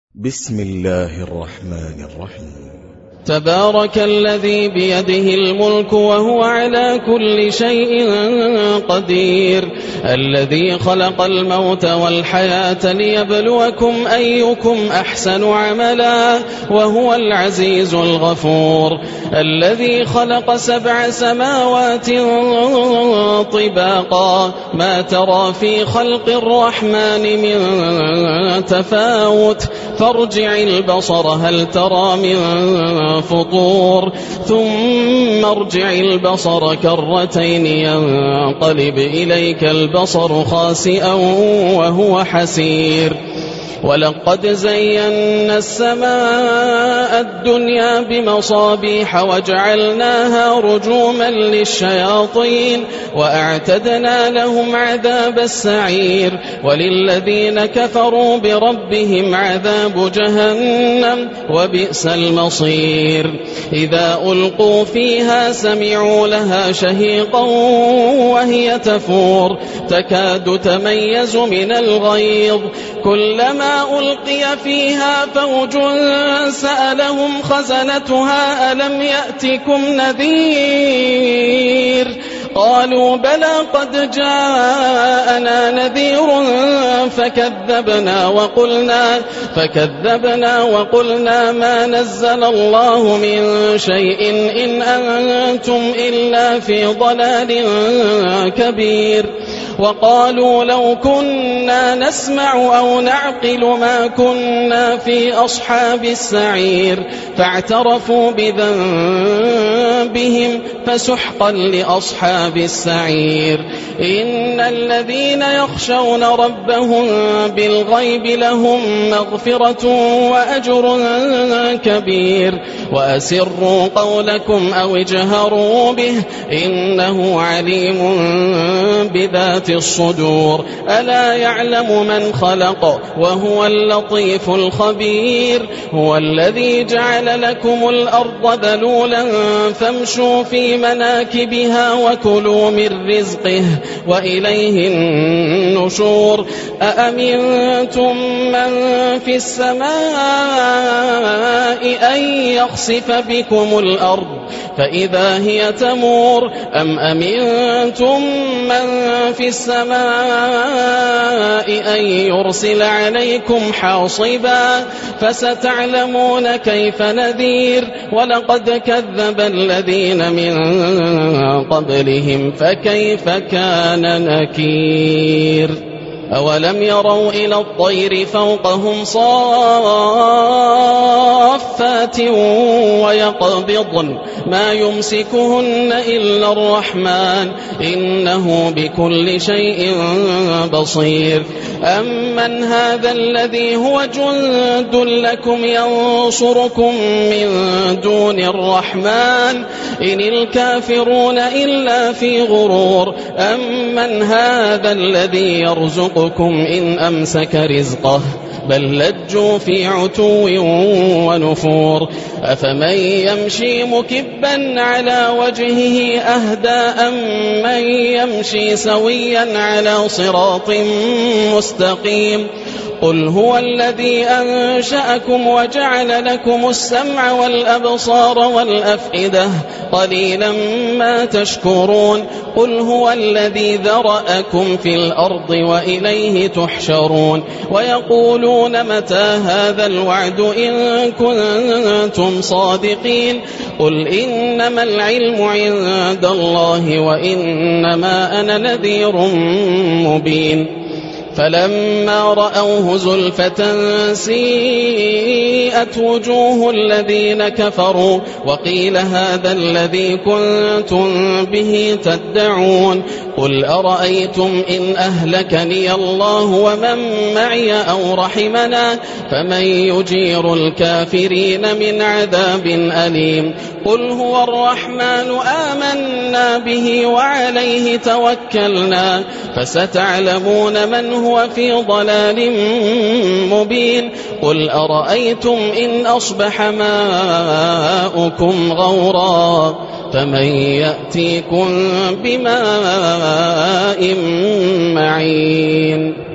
بسم الله الرحمن الرحيم. تبارك الذي بيده الملك وهو على كل شيء قدير، الذي خلق الموت والحياة ليبلوكم أيكم أحسن عملا وهو العزيز الغفور، الذي خلق 7 سماوات طباقا ما ترى في خلق الرحمن من تفاوت، فارجع البصر هل ترى من فطور، ثم ارجع البصر كرتين ينقلب إليك البصر خاسئا وهو حسير. ولقد زينا السماء الدنيا بمصابيح وجعلناها رجوما للشياطين وأعتدنا لهم عذاب السعير، وللذين كفروا بربهم عذاب جهنم وبئس المصير. إذا ألقوا فيها سمعوا لها شهيقا وهي تفور تكاد تميز من الغيظ، كلما ألقي فيها فوج سألهم خزنتها ألم يأتكم نذير، قالوا بلى قد جاءنا نذير فكذبنا وقلنا ما نزل الله من شيء إن أنتم إلا في ضلال كبير. وقالوا لو كنا نسمع أو نعقل ما كنا في أصحاب السعير، فاعترفوا بذنبهم فسحقا لأصحاب السعير. إن الذين يخشون ربهم بالغيب لهم مغفرة وأجر كبير، وأسروا قولكم أو اجهروا به إنه عليم بذات الصدور. ألا يعلم من خلق وهو اللطيف الخبير. هو الذي جعل لكم الأرض ذلولا فامشوا في مناكبها وكلوا من رزقه وإليه النشور. أأمنتم من في السماء أن يخسف بكم الأرض فإذا هي تمور، أم أمنتم من في السماء أن يرسل عليكم حاصبا، فستعلمون كيف نذير. ولقد كذب الذين من قبلهم فكيف كان نكير. أولم يروا إلى الطير فوقهم صافات ويقبضن ما يمسكهن إلا الرحمن إنه بكل شيء بصير. أمن هذا الذي هو جند لكم ينصركم من دون الرحمن إن الكافرون إلا في غرور. أمن هذا الذي يرزقكم إن أمسك رزقه بل لجوا في عتو ونفور. أفمن يمشي مكبا على وجهه أهدى أم من يمشي سويا على صراط مستقيم. قل هو الذي أنشأكم وجعل لكم السمع والأبصار والأفئدة قليلا ما تشكرون. قل هو الذي ذرأكم في الأرض وإليه تحشرون. ويقولون متى هذا الوعد إن كنتم صادقين. قل إنما العلم عند الله وإنما أنا نذير مبين. فلما رأوه زلفة سيئت وجوه الذين كفروا وقيل هذا الذي كنتم به تدعون. قل أرأيتم إن أهلكني الله ومن معي أو رحمنا فمن يجير الكافرين من عذاب أليم. قل هو الرحمن آمنا به وعليه توكلنا فستعلمون من هو في ضلال مبين. قل أرأيتم إن أصبح ماؤكم غورا فمن يأتيكم بماء معين.